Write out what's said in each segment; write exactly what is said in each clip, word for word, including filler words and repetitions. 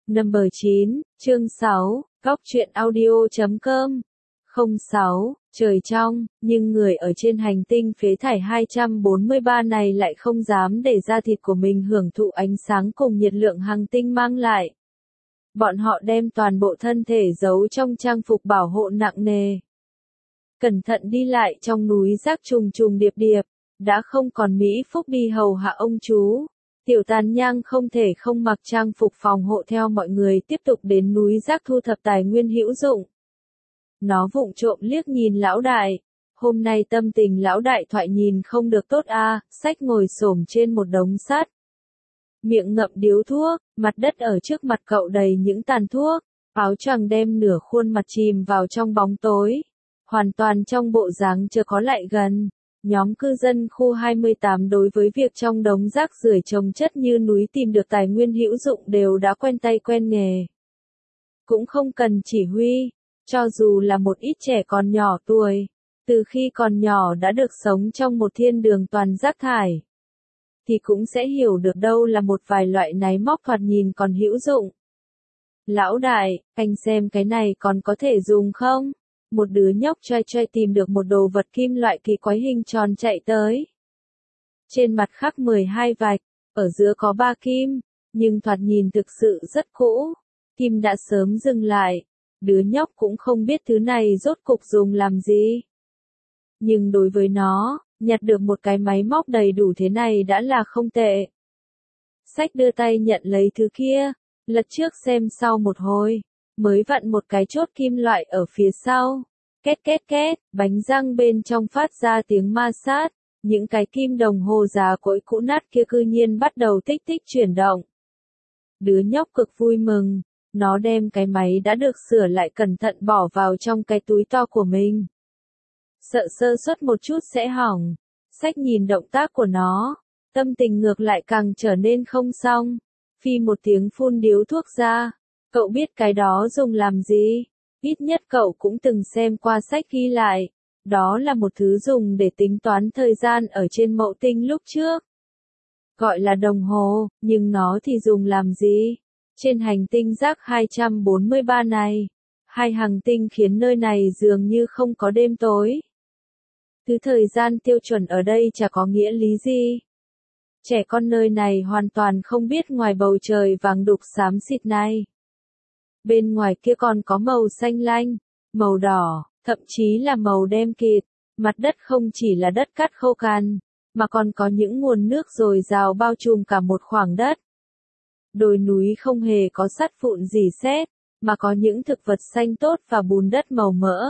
Number chín, chương sáu, góc truyện audio chấm com. không sáu, trời trong, nhưng người ở trên hành tinh phế thải hai trăm bốn mươi ba này lại không dám để da thịt của mình hưởng thụ ánh sáng cùng nhiệt lượng hành tinh mang lại. Bọn họ đem toàn bộ thân thể giấu trong trang phục bảo hộ nặng nề. Cẩn thận đi lại trong núi rác trùng trùng điệp điệp, đã không còn mỹ phúc đi hầu hạ ông chú. Tiểu Tàn Nhang không thể không mặc trang phục phòng hộ theo mọi người tiếp tục đến núi rác thu thập tài nguyên hữu dụng. Nó vụng trộm liếc nhìn lão đại. Hôm nay tâm tình lão đại thoại nhìn không được tốt a, à, Sách ngồi xổm trên một đống sắt. Miệng ngậm điếu thuốc, mặt đất ở trước mặt cậu đầy những tàn thuốc, áo choàng đem nửa khuôn mặt chìm vào trong bóng tối. Hoàn toàn trong bộ dáng chưa có lại gần. Nhóm cư dân khu hai mươi tám đối với việc trong đống rác rưởi chồng chất như núi tìm được tài nguyên hữu dụng đều đã quen tay quen nghề. Cũng không cần chỉ huy, cho dù là một ít trẻ còn nhỏ tuổi, từ khi còn nhỏ đã được sống trong một thiên đường toàn rác thải, thì cũng sẽ hiểu được đâu là một vài loại náy móc thoạt nhìn còn hữu dụng. Lão đại, anh xem cái này còn có thể dùng không? Một đứa nhóc choai choai tìm được một đồ vật kim loại kỳ quái hình tròn chạy tới. Trên mặt khắc mười hai vạch, ở giữa có ba kim, nhưng thoạt nhìn thực sự rất cũ. Kim đã sớm dừng lại, đứa nhóc cũng không biết thứ này rốt cục dùng làm gì. Nhưng đối với nó, nhặt được một cái máy móc đầy đủ thế này đã là không tệ. Sách đưa tay nhận lấy thứ kia, lật trước xem sau một hồi, mới vặn một cái chốt kim loại ở phía sau. Két két két, bánh răng bên trong phát ra tiếng ma sát, những cái kim đồng hồ giá cỗi cũ nát kia cư nhiên bắt đầu tích tích chuyển động. Đứa nhóc cực vui mừng, nó đem cái máy đã được sửa lại cẩn thận bỏ vào trong cái túi to của mình. Sợ sơ suất một chút sẽ hỏng, Sách nhìn động tác của nó, tâm tình ngược lại càng trở nên không xong. Phi một tiếng phun điếu thuốc ra, cậu biết cái đó dùng làm gì? Ít nhất cậu cũng từng xem qua sách ghi lại, đó là một thứ dùng để tính toán thời gian ở trên mậu tinh lúc trước. Gọi là đồng hồ, nhưng nó thì dùng làm gì? Trên hành tinh rác hai trăm bốn mươi ba này, hai hành tinh khiến nơi này dường như không có đêm tối. Thứ thời gian tiêu chuẩn ở đây chả có nghĩa lý gì. Trẻ con nơi này hoàn toàn không biết ngoài bầu trời vàng đục xám xịt này. Bên ngoài kia còn có màu xanh lanh, màu đỏ, thậm chí là màu đen kịt. Mặt đất không chỉ là đất cát khô cằn, mà còn có những nguồn nước dồi dào bao trùm cả một khoảng đất. Đồi núi không hề có sắt vụn rỉ sét, mà có những thực vật xanh tốt và bùn đất màu mỡ.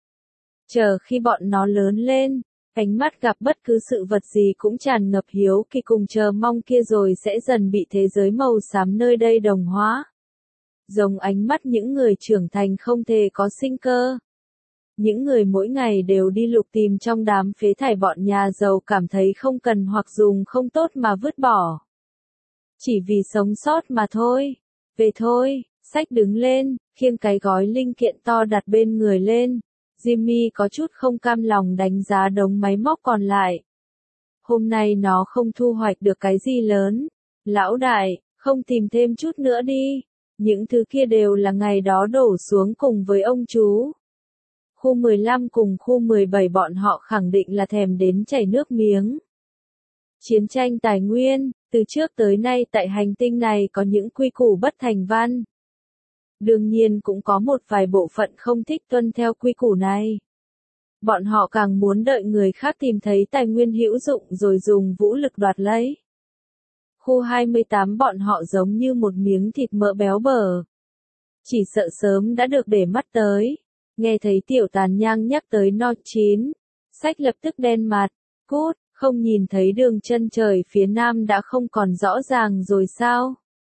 Chờ khi bọn nó lớn lên, ánh mắt gặp bất cứ sự vật gì cũng tràn ngập hiếu kỳ cùng chờ mong kia rồi sẽ dần bị thế giới màu xám nơi đây đồng hóa. Giống ánh mắt những người trưởng thành không thể có sinh cơ. Những người mỗi ngày đều đi lục tìm trong đám phế thải bọn nhà giàu cảm thấy không cần hoặc dùng không tốt mà vứt bỏ. Chỉ vì sống sót mà thôi. Về thôi, Sách đứng lên, khiêng cái gói linh kiện to đặt bên người lên. Jimmy có chút không cam lòng đánh giá đống máy móc còn lại. Hôm nay nó không thu hoạch được cái gì lớn. Lão đại, không tìm thêm chút nữa đi. Những thứ kia đều là ngày đó đổ xuống cùng với ông chú. Khu mười lăm cùng khu mười bảy bọn họ khẳng định là thèm đến chảy nước miếng. Chiến tranh tài nguyên, từ trước tới nay tại hành tinh này có những quy củ bất thành văn. Đương nhiên cũng có một vài bộ phận không thích tuân theo quy củ này. Bọn họ càng muốn đợi người khác tìm thấy tài nguyên hữu dụng rồi dùng vũ lực đoạt lấy. Khu hai mươi tám bọn họ giống như một miếng thịt mỡ béo bở. Chỉ sợ sớm đã được để mắt tới. Nghe thấy Tiểu Tàn Nhang nhắc tới no chín, Sách lập tức đen mặt. Cút, không nhìn thấy đường chân trời phía nam đã không còn rõ ràng rồi sao?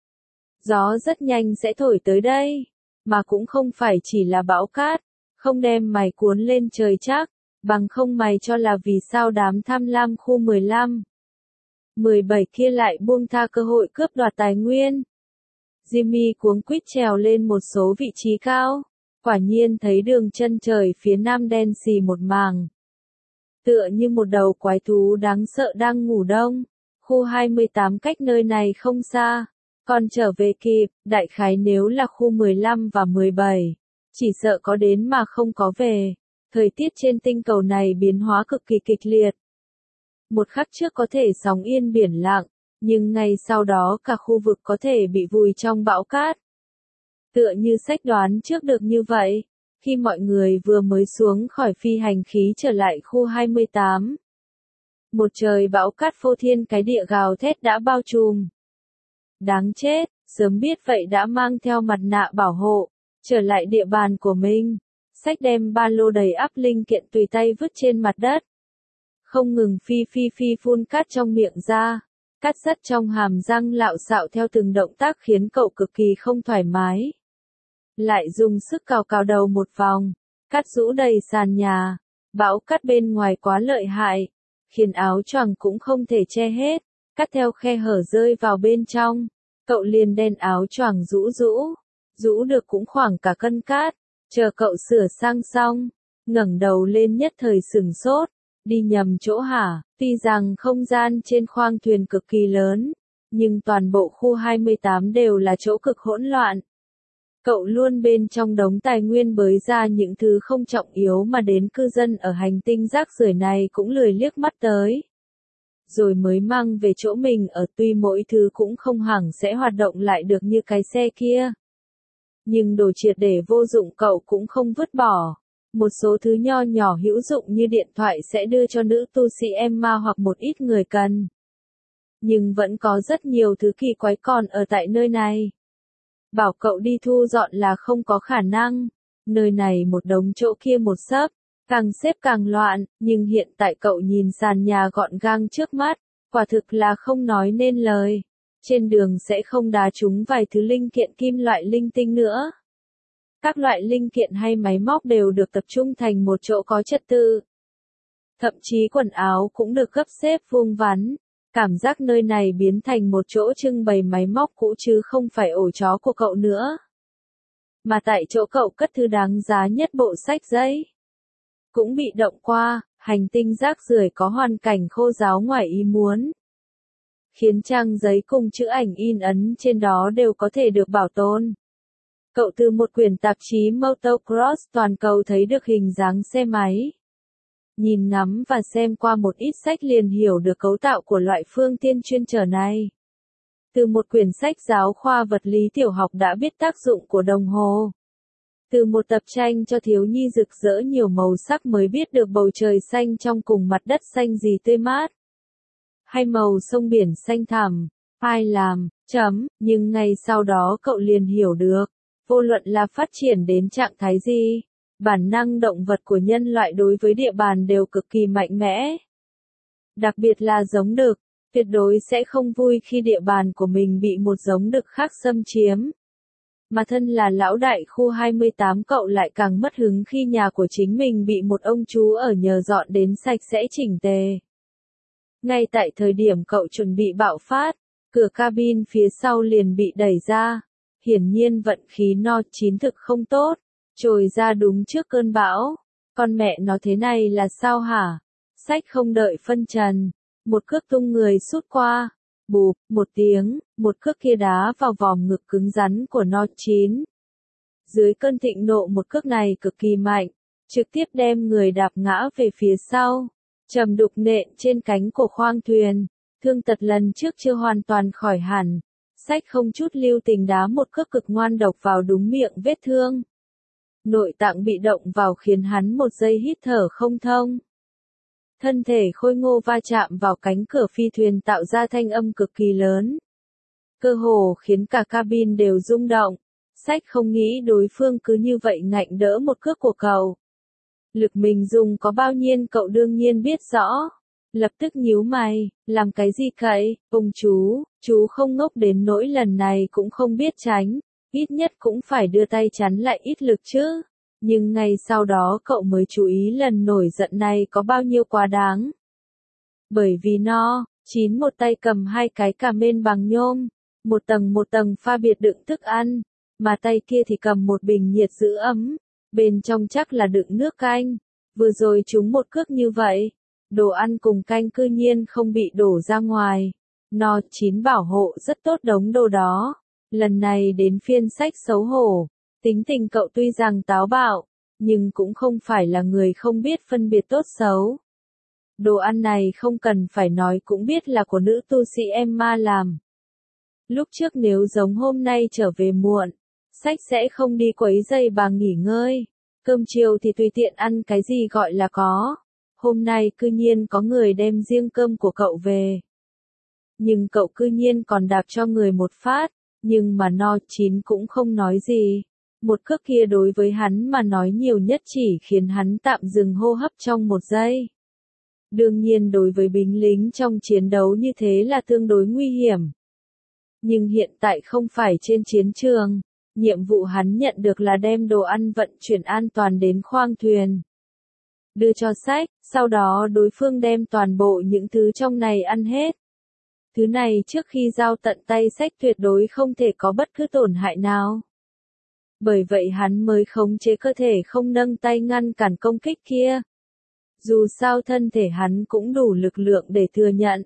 Gió rất nhanh sẽ thổi tới đây, mà cũng không phải chỉ là bão cát, không đem mày cuốn lên trời chắc, bằng không mày cho là vì sao đám tham lam khu mười lăm, mười bảy kia lại buông tha cơ hội cướp đoạt tài nguyên. Jimmy cuống quýt trèo lên một số vị trí cao, quả nhiên thấy đường chân trời phía nam đen xì một màng. Tựa như một đầu quái thú đáng sợ đang ngủ đông. Khu hai mươi tám cách nơi này không xa, Còn trở về kịp, đại khái nếu là khu mười lăm và mười bảy, chỉ sợ có đến mà không có về. Thời tiết trên tinh cầu này biến hóa cực kỳ kịch liệt. Một khắc trước có thể sóng yên biển lặng, nhưng ngay sau đó cả khu vực có thể bị vùi trong bão cát. Tựa như sách đoán trước được như vậy, khi mọi người vừa mới xuống khỏi phi hành khí trở lại khu hai mươi tám. Một trời bão cát phô thiên cái địa gào thét đã bao trùm. Đáng chết, sớm biết vậy đã mang theo mặt nạ bảo hộ, trở lại địa bàn của mình, xách đem ba lô đầy ắp linh kiện tùy tay vứt trên mặt đất. Không ngừng phi phi phi phun cát trong miệng ra, cát sắt trong hàm răng lạo xạo theo từng động tác khiến cậu cực kỳ không thoải mái. Lại dùng sức cào cào đầu một vòng, cát rũ đầy sàn nhà, bão cát bên ngoài quá lợi hại, khiến áo choàng cũng không thể che hết, cát theo khe hở rơi vào bên trong, cậu liền đen áo choàng rũ rũ, rũ được cũng khoảng cả cân cát, chờ cậu sửa sang xong, ngẩng đầu lên nhất thời sửng sốt, đi nhầm chỗ hả, tuy rằng không gian trên khoang thuyền cực kỳ lớn, nhưng toàn bộ khu hai mươi tám đều là chỗ cực hỗn loạn. Cậu luôn bên trong đống tài nguyên bới ra những thứ không trọng yếu mà đến cư dân ở hành tinh rác rưởi này cũng lười liếc mắt tới. Rồi mới mang về chỗ mình ở, tuy mỗi thứ cũng không hẳn sẽ hoạt động lại được như cái xe kia. Nhưng đồ triệt để vô dụng cậu cũng không vứt bỏ. Một số thứ nho nhỏ hữu dụng như điện thoại sẽ đưa cho nữ tu sĩ Emma hoặc một ít người cần. Nhưng vẫn có rất nhiều thứ kỳ quái còn ở tại nơi này. Bảo cậu đi thu dọn là không có khả năng. Nơi này một đống chỗ kia một xấp, càng xếp càng loạn, nhưng hiện tại cậu nhìn sàn nhà gọn gàng trước mắt, quả thực là không nói nên lời. Trên đường sẽ không đá trúng vài thứ linh kiện kim loại linh tinh nữa. Các loại linh kiện hay máy móc đều được tập trung thành một chỗ có trật tự. Thậm chí quần áo cũng được gấp xếp vuông vắn. Cảm giác nơi này biến thành một chỗ trưng bày máy móc cũ chứ không phải ổ chó của cậu nữa. Mà tại chỗ cậu cất thứ đáng giá nhất bộ sách giấy. Cũng bị động qua, hành tinh rác rưởi có hoàn cảnh khô ráo ngoài ý muốn. Khiến trang giấy cùng chữ ảnh in ấn trên đó đều có thể được bảo tồn. Cậu từ một quyển tạp chí Motocross toàn cầu thấy được hình dáng xe máy. Nhìn ngắm và xem qua một ít sách liền hiểu được cấu tạo của loại phương tiện chuyên chở này. Từ một quyển sách giáo khoa vật lý tiểu học đã biết tác dụng của đồng hồ. Từ một tập tranh cho thiếu nhi rực rỡ nhiều màu sắc mới biết được bầu trời xanh trong cùng mặt đất xanh gì tươi mát. Hay màu sông biển xanh thẳm, ai làm, chấm, nhưng ngay sau đó cậu liền hiểu được. Vô luận là phát triển đến trạng thái gì, bản năng động vật của nhân loại đối với địa bàn đều cực kỳ mạnh mẽ. Đặc biệt là giống đực, tuyệt đối sẽ không vui khi địa bàn của mình bị một giống đực khác xâm chiếm. Mà thân là lão đại khu hai mươi tám cậu lại càng mất hứng khi nhà của chính mình bị một ông chú ở nhờ dọn đến sạch sẽ chỉnh tề. Ngay tại thời điểm cậu chuẩn bị bạo phát, cửa cabin phía sau liền bị đẩy ra. Hiển nhiên vận khí no chín thực không tốt, trồi ra đúng trước cơn bão. Con mẹ nó thế này là sao hả? Sách không đợi phân trần, một cước tung người sút qua, bụp, một tiếng, một cước kia đá vào vòm ngực cứng rắn của no chín. Dưới cơn thịnh nộ một cước này cực kỳ mạnh, trực tiếp đem người đạp ngã về phía sau, trầm đục nện trên cánh của khoang thuyền, thương tật lần trước chưa hoàn toàn khỏi hẳn. Sách không chút lưu tình đá một cước cực ngoan độc vào đúng miệng vết thương. Nội tạng bị động vào khiến hắn một giây hít thở không thông. Thân thể khôi ngô va chạm vào cánh cửa phi thuyền tạo ra thanh âm cực kỳ lớn. Cơ hồ khiến cả cabin đều rung động. Sách không nghĩ đối phương cứ như vậy ngạnh đỡ một cước của cậu. Lực mình dùng có bao nhiêu cậu đương nhiên biết rõ. Lập tức nhíu mày, làm cái gì cậy, ông chú, chú không ngốc đến nỗi lần này cũng không biết tránh, ít nhất cũng phải đưa tay chắn lại ít lực chứ. Nhưng ngay sau đó cậu mới chú ý lần nổi giận này có bao nhiêu quá đáng. Bởi vì nó, chín một tay cầm hai cái cà mên bằng nhôm, một tầng một tầng pha biệt đựng thức ăn, mà tay kia thì cầm một bình nhiệt giữ ấm, bên trong chắc là đựng nước canh, vừa rồi chúng một cước như vậy. Đồ ăn cùng canh cư nhiên không bị đổ ra ngoài, No chín bảo hộ rất tốt đống đồ đó. Lần này đến phiên Sách xấu hổ. Tính tình cậu tuy rằng táo bạo, nhưng cũng không phải là người không biết phân biệt tốt xấu. Đồ ăn này không cần phải nói cũng biết là của nữ tu sĩ Emma làm. Lúc trước nếu giống hôm nay trở về muộn, Sách sẽ không đi quấy rầy bà nghỉ ngơi. Cơm chiều thì tùy tiện ăn cái gì gọi là có. Hôm nay cư nhiên có người đem riêng cơm của cậu về. Nhưng cậu cư nhiên còn đạp cho người một phát, nhưng mà No chín cũng không nói gì. Một cước kia đối với hắn mà nói nhiều nhất chỉ khiến hắn tạm dừng hô hấp trong một giây. Đương nhiên đối với binh lính trong chiến đấu như thế là tương đối nguy hiểm. Nhưng hiện tại không phải trên chiến trường, nhiệm vụ hắn nhận được là đem đồ ăn vận chuyển an toàn đến khoang thuyền. Đưa cho Sách, sau đó đối phương đem toàn bộ những thứ trong này ăn hết. Thứ này trước khi giao tận tay Sách tuyệt đối không thể có bất cứ tổn hại nào. Bởi vậy hắn mới khống chế cơ thể không nâng tay ngăn cản công kích kia. Dù sao thân thể hắn cũng đủ lực lượng để thừa nhận.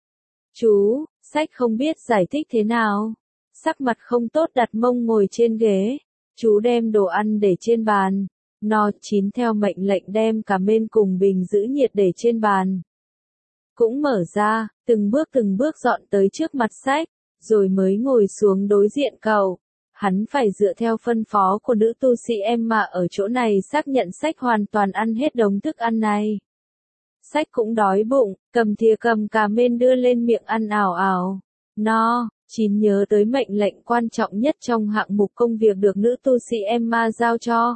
Chú, Sách không biết giải thích thế nào. Sắc mặt không tốt đặt mông ngồi trên ghế. Chú đem đồ ăn để trên bàn. No chín theo mệnh lệnh đem cả mên cùng bình giữ nhiệt để trên bàn. Cũng mở ra, từng bước từng bước dọn tới trước mặt Sách, rồi mới ngồi xuống đối diện cậu. Hắn phải dựa theo phân phó của nữ tu sĩ Emma ở chỗ này xác nhận Sách hoàn toàn ăn hết đống thức ăn này. Sách cũng đói bụng, cầm thìa cầm cà mên đưa lên miệng ăn ảo ảo. No, chín nhớ tới mệnh lệnh quan trọng nhất trong hạng mục công việc được nữ tu sĩ Emma giao cho.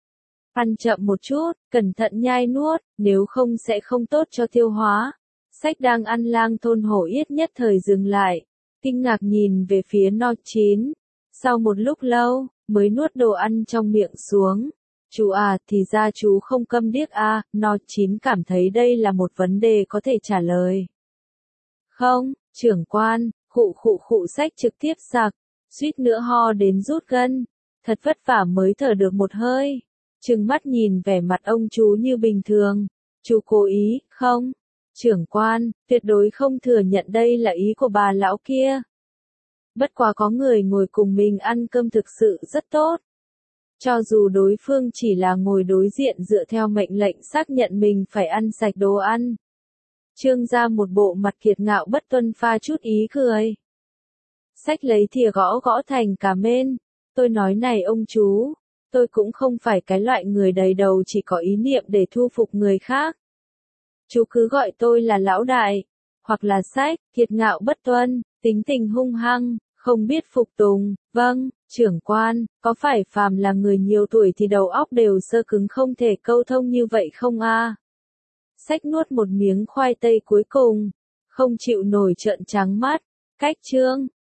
Ăn chậm một chút, cẩn thận nhai nuốt, nếu không sẽ không tốt cho tiêu hóa. Sách đang ăn lang thôn hổ yết nhất thời dừng lại, kinh ngạc nhìn về phía No chín. Sau một lúc lâu, mới nuốt đồ ăn trong miệng xuống. Chú à, thì ra chú không câm điếc à, No chín cảm thấy đây là một vấn đề có thể trả lời. Không, trưởng quan, khụ khụ khụ Sách trực tiếp sặc, suýt nữa ho đến rút gân. Thật vất vả mới thở được một hơi. Trừng mắt nhìn vẻ mặt ông chú như bình thường. Chú cố ý, không? Trưởng quan, tuyệt đối không thừa nhận đây là ý của bà lão kia. Bất quá có người ngồi cùng mình ăn cơm thực sự rất tốt. Cho dù đối phương chỉ là ngồi đối diện dựa theo mệnh lệnh xác nhận mình phải ăn sạch đồ ăn. Trương ra một bộ mặt kiệt ngạo bất tuân pha chút ý cười. Sách lấy thìa gõ gõ thành cà mên. Tôi nói này ông chú, tôi cũng không phải cái loại người đầy đầu chỉ có ý niệm để thu phục người khác. Chú cứ gọi tôi là lão đại, hoặc là Sách, kiệt ngạo bất tuân, tính tình hung hăng, không biết phục tùng. Vâng, trưởng quan, có phải phàm là người nhiều tuổi thì đầu óc đều sơ cứng không thể câu thông như vậy không a? Sách nuốt một miếng khoai tây cuối cùng, không chịu nổi trợn trắng mắt. Cách trương,